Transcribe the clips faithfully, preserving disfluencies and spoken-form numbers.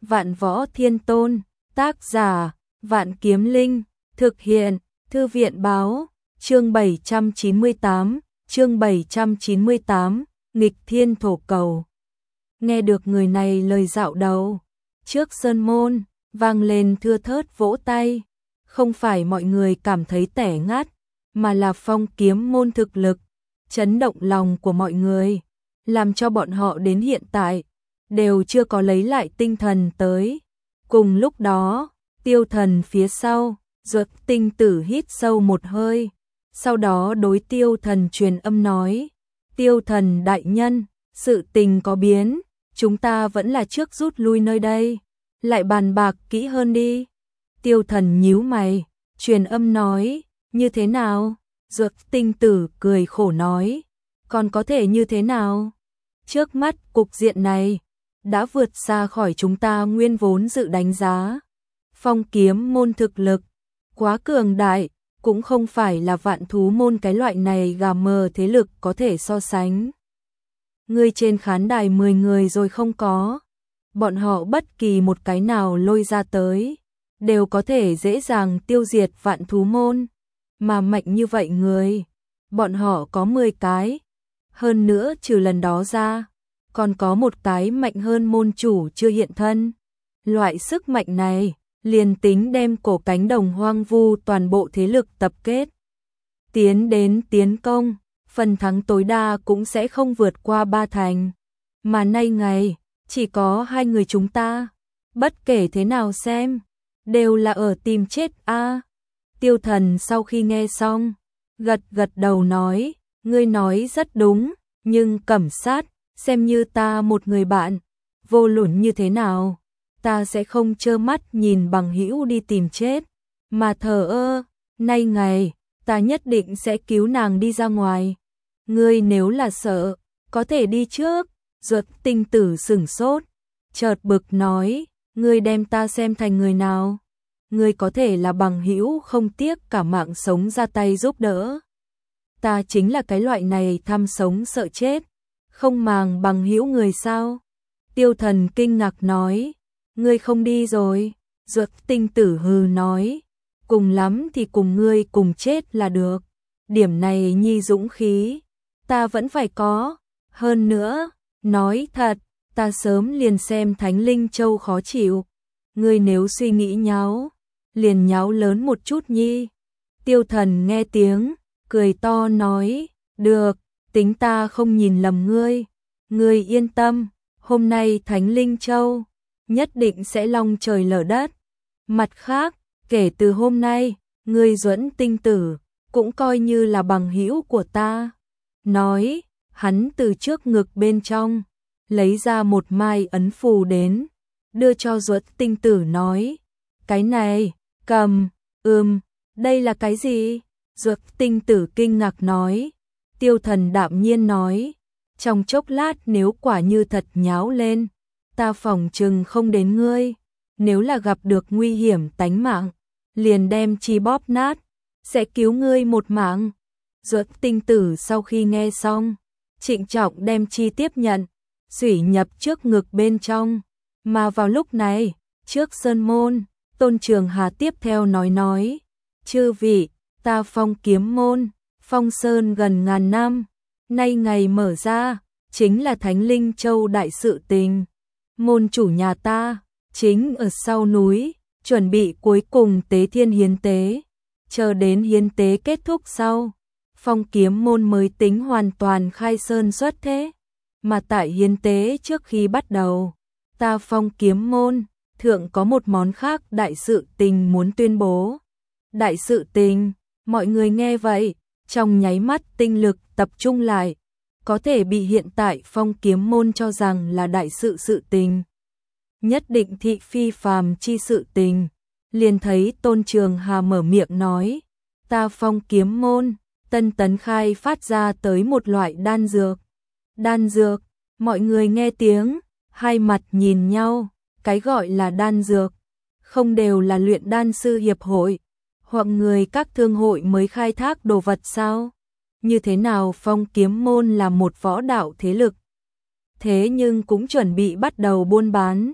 Vạn Võ Thiên Tôn, tác giả, Vạn Kiếm Linh, thực hiện, Thư viện báo, chương bảy trăm chín mươi tám, chương bảy trăm chín mươi tám, nghịch thiên thổ cầu. Nghe được người này lời dạo đầu, trước sơn môn, vang lên thưa thớt vỗ tay, không phải mọi người cảm thấy tẻ ngắt, mà là Phong Kiếm môn thực lực, chấn động lòng của mọi người, làm cho bọn họ đến hiện tại, đều chưa có lấy lại tinh thần tới. Cùng lúc đó, Tiêu Thần phía sau, Duật Tinh Tử hít sâu một hơi, sau đó đối Tiêu Thần truyền âm nói, Tiêu Thần đại nhân, sự tình có biến, chúng ta vẫn là trước rút lui nơi đây, lại bàn bạc kỹ hơn đi. Tiêu Thần nhíu mày, truyền âm nói, như thế nào? Duật Tinh Tử cười khổ nói, còn có thể như thế nào? Trước mắt cục diện này đã vượt xa khỏi chúng ta nguyên vốn dự đánh giá. Phong Kiếm môn thực lực quá cường đại, cũng không phải là Vạn Thú môn cái loại này gà mờ thế lực có thể so sánh. Người trên khán đài mười người rồi không có, bọn họ bất kỳ một cái nào lôi ra tới, đều có thể dễ dàng tiêu diệt Vạn Thú môn, mà mạnh như vậy người, bọn họ có mười cái, hơn nữa trừ lần đó ra, còn có một cái mạnh hơn môn chủ chưa hiện thân. Loại sức mạnh này, liền tính đem cổ cánh đồng hoang vu toàn bộ thế lực tập kết, tiến đến tiến công, phần thắng tối đa cũng sẽ không vượt qua ba thành. Mà nay ngày, chỉ có hai người chúng ta, bất kể thế nào xem, đều là ở tìm chết a. À. Tiêu Thần sau khi nghe xong, gật gật đầu nói, ngươi nói rất đúng, nhưng Cẩm Sát, xem như ta một người bạn, vô luận như thế nào, ta sẽ không trơ mắt nhìn bằng hữu đi tìm chết, mà thờ ơ, nay ngày, ta nhất định sẽ cứu nàng đi ra ngoài. Ngươi nếu là sợ, có thể đi trước. Duật Tinh Tử sửng sốt, chợt bực nói, ngươi đem ta xem thành người nào? Ngươi có thể là bằng hữu không tiếc cả mạng sống ra tay giúp đỡ. Ta chính là cái loại này tham sống sợ chết, không màng bằng hữu người sao? Tiêu Thần kinh ngạc nói, ngươi không đi rồi. Duật Tinh Tử hừ nói, cùng lắm thì cùng ngươi cùng chết là được. Điểm này nhi dũng khí, ta vẫn phải có. Hơn nữa, nói thật, ta sớm liền xem Thánh Linh Châu khó chịu. Ngươi nếu suy nghĩ nháo, liền nháo lớn một chút nhi. Tiêu Thần nghe tiếng, cười to nói, được, tính ta không nhìn lầm ngươi. Ngươi yên tâm, hôm nay Thánh Linh Châu nhất định sẽ long trời lở đất. Mặt khác, kể từ hôm nay, ngươi Duẫn Tinh Tử cũng coi như là bằng hữu của ta. Nói, hắn từ trước ngực bên trong lấy ra một mai ấn phù đến, đưa cho Duẫn Tinh Tử nói, cái này, cầm. Ừm, đây là cái gì? Duẫn Tinh Tử kinh ngạc nói. Tiêu Thần đạm nhiên nói, trong chốc lát nếu quả như thật nháo lên, ta phỏng chừng không đến ngươi, nếu là gặp được nguy hiểm tánh mạng, liền đem chi bóp nát, sẽ cứu ngươi một mạng. Duẫn Tinh Tử sau khi nghe xong, trịnh trọng đem chi tiếp nhận, xủy nhập trước ngực bên trong, mà vào lúc này, trước sơn môn, Tôn Trường Hà tiếp theo nói nói, chư vị, ta Phong Kiếm môn, phong sơn gần ngàn năm, nay ngày mở ra, chính là Thánh Linh Châu đại sự tình. Môn chủ nhà ta, chính ở sau núi, chuẩn bị cuối cùng tế thiên hiến tế, chờ đến hiến tế kết thúc sau, Phong Kiếm môn mới tính hoàn toàn khai sơn xuất thế. Mà tại hiến tế trước khi bắt đầu, ta Phong Kiếm môn, thượng có một món khác đại sự tình muốn tuyên bố. Đại sự tình, mọi người nghe vậy, trong nháy mắt tinh lực tập trung lại, có thể bị hiện tại Phong Kiếm môn cho rằng là đại sự sự tình. Nhất định thị phi phàm chi sự tình, liền thấy Tôn Trường Hà mở miệng nói, ta Phong Kiếm môn, tân tấn khai phát ra tới một loại đan dược. Đan dược, mọi người nghe tiếng, hai mặt nhìn nhau, cái gọi là đan dược, không đều là luyện đan sư hiệp hội, hoặc người các thương hội mới khai thác đồ vật sao? Như thế nào Phong Kiếm môn là một võ đạo thế lực, thế nhưng cũng chuẩn bị bắt đầu buôn bán.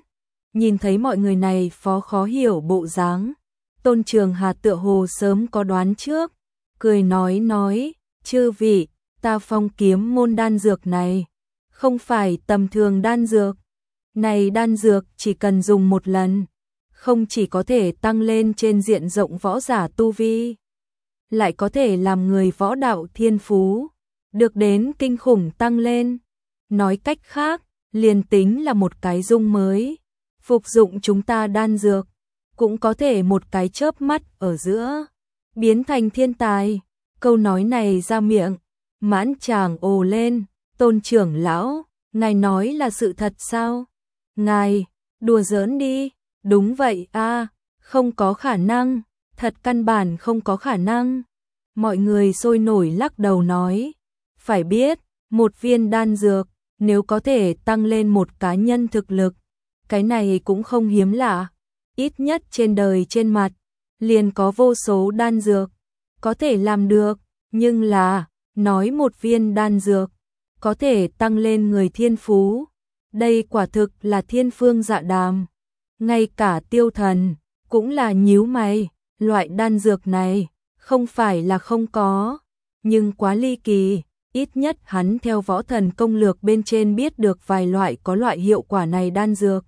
Nhìn thấy mọi người này phó khó hiểu bộ dáng, Tôn Trường Hà tựa hồ sớm có đoán trước, cười nói nói, chư vị, ta phong kiếm môn đan dược này, không phải tầm thường đan dược. Này đan dược chỉ cần dùng một lần, không chỉ có thể tăng lên trên diện rộng võ giả tu vi, lại có thể làm người võ đạo thiên phú được đến kinh khủng tăng lên. Nói cách khác, liền tính là một cái dung mới, phục dụng chúng ta đan dược, cũng có thể một cái chớp mắt ở giữa biến thành thiên tài. Câu nói này ra miệng, mãn tràng ồ lên. Tôn trưởng lão, ngài nói là sự thật sao? Ngài, đùa giỡn đi. Đúng vậy a, không có khả năng, thật căn bản không có khả năng. Mọi người sôi nổi lắc đầu nói, phải biết, một viên đan dược, nếu có thể tăng lên một cá nhân thực lực, cái này cũng không hiếm lạ. Ít nhất trên đời trên mặt, liền có vô số đan dược, có thể làm được, nhưng là, nói một viên đan dược, có thể tăng lên người thiên phú. Đây quả thực là thiên phương dạ đàm. Ngay cả Tiêu Thần cũng là nhíu mày, loại đan dược này không phải là không có, nhưng quá ly kỳ, ít nhất hắn theo võ thần công lược bên trên biết được vài loại có loại hiệu quả này đan dược.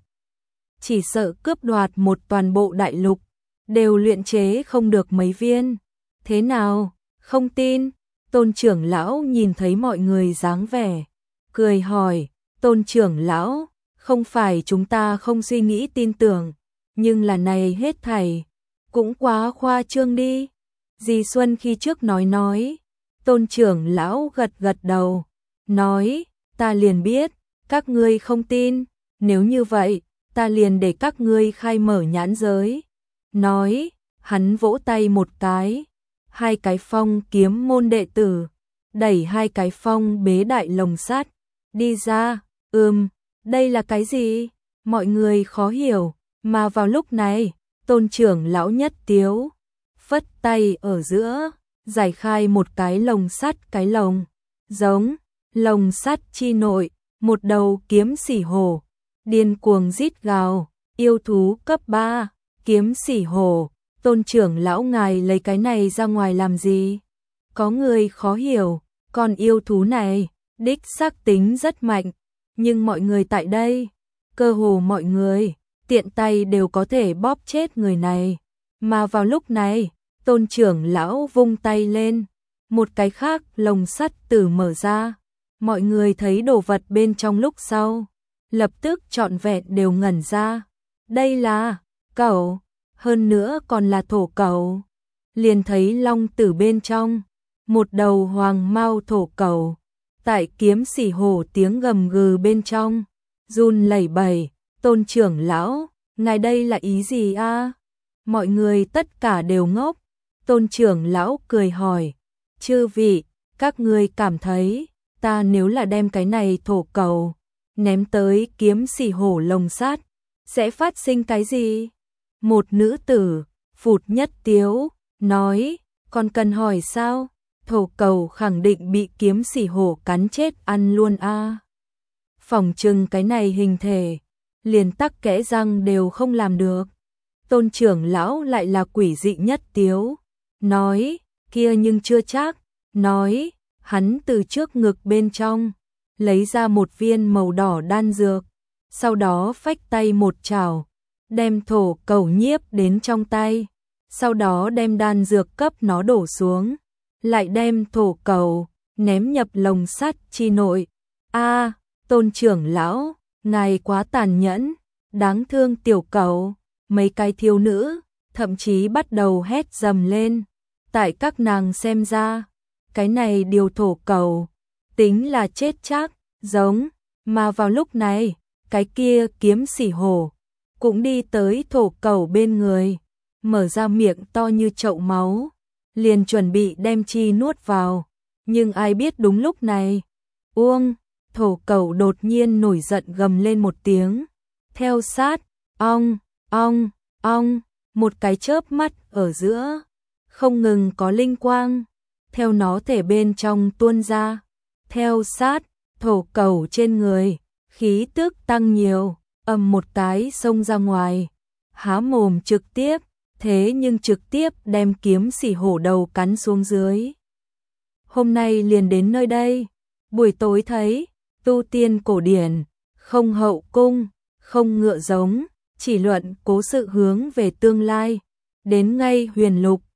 Chỉ sợ cướp đoạt một toàn bộ đại lục, đều luyện chế không được mấy viên. Thế nào, không tin? Tôn trưởng lão nhìn thấy mọi người dáng vẻ, cười hỏi, Tôn trưởng lão, không phải chúng ta không suy nghĩ tin tưởng, nhưng là này hết thảy, cũng quá khoa trương đi. Dì Xuân khi trước nói nói, Tôn trưởng lão gật gật đầu, nói, ta liền biết, các ngươi không tin, nếu như vậy, ta liền để các ngươi khai mở nhãn giới. Nói, hắn vỗ tay một cái, hai cái phong kiếm môn đệ tử, đẩy hai cái phong bế đại lồng sắt, đi ra. Ừm, đây là cái gì? Mọi người khó hiểu, mà vào lúc này, Tôn trưởng lão nhất tiếu, phất tay ở giữa, giải khai một cái lồng sắt, cái lồng, giống, lồng sắt chi nội, một đầu kiếm sỉ hổ, điên cuồng rít gào, yêu thú cấp ba, kiếm sỉ hổ. Tôn trưởng lão ngài lấy cái này ra ngoài làm gì? Có người khó hiểu, con yêu thú này, đích xác tính rất mạnh, nhưng mọi người tại đây, cơ hồ mọi người, tiện tay đều có thể bóp chết người này. Mà vào lúc này, Tôn trưởng lão vung tay lên, một cái khác lồng sắt tử mở ra, mọi người thấy đồ vật bên trong lúc sau, lập tức trọn vẹn đều ngẩn ra. Đây là cẩu, hơn nữa còn là thổ cẩu. Liền thấy long tử bên trong, một đầu hoàng mao thổ cẩu, tại kiếm sỉ hổ tiếng gầm gừ bên trong, run lẩy bẩy. Tôn trưởng lão, ngài đây là ý gì a? Mọi người tất cả đều ngốc. Tôn trưởng lão cười hỏi, chư vị, các ngươi cảm thấy, ta nếu là đem cái này thổ cẩu ném tới kiếm sỉ hổ lồng sắt, sẽ phát sinh cái gì? Một nữ tử, phụt nhất tiếu, nói, còn cần hỏi sao? Thổ cẩu khẳng định bị kiếm sỉ hổ cắn chết ăn luôn a. Phỏng chừng cái này hình thể, liền tắc kẽ răng đều không làm được. Tôn trưởng lão lại là quỷ dị nhất tiếu, nói, kia nhưng chưa chắc, nói, hắn từ trước ngực bên trong, lấy ra một viên màu đỏ đan dược, sau đó phách tay một chảo, đem thổ cẩu nhiếp đến trong tay, sau đó đem đan dược cấp nó đổ xuống, lại đem thổ cẩu ném nhập lồng sắt chi nội. A, Tôn trưởng lão, ngài quá tàn nhẫn, đáng thương tiểu cẩu. Mấy cái thiếu nữ thậm chí bắt đầu hét dầm lên. Tại các nàng xem ra, cái này điều thổ cẩu tính là chết chắc, giống. Mà vào lúc này, cái kia kiếm sỉ hổ cũng đi tới thổ cẩu bên người, mở ra miệng to như chậu máu, liền chuẩn bị đem chi nuốt vào. Nhưng ai biết đúng lúc này, uông, thổ cẩu đột nhiên nổi giận gầm lên một tiếng, theo sát, ong, ong, ong, một cái chớp mắt ở giữa, không ngừng có linh quang, theo nó thể bên trong tuôn ra, theo sát, thổ cẩu trên người, khí tức tăng nhiều, ầm một cái xông ra ngoài, há mồm trực tiếp, thế nhưng trực tiếp đem kiếm sỉ hổ đầu cắn xuống dưới. Hôm nay liền đến nơi đây, buổi tối thấy, tu tiên cổ điển, không hậu cung, không ngựa giống, chỉ luận cố sự hướng về tương lai, đến ngay huyền lục,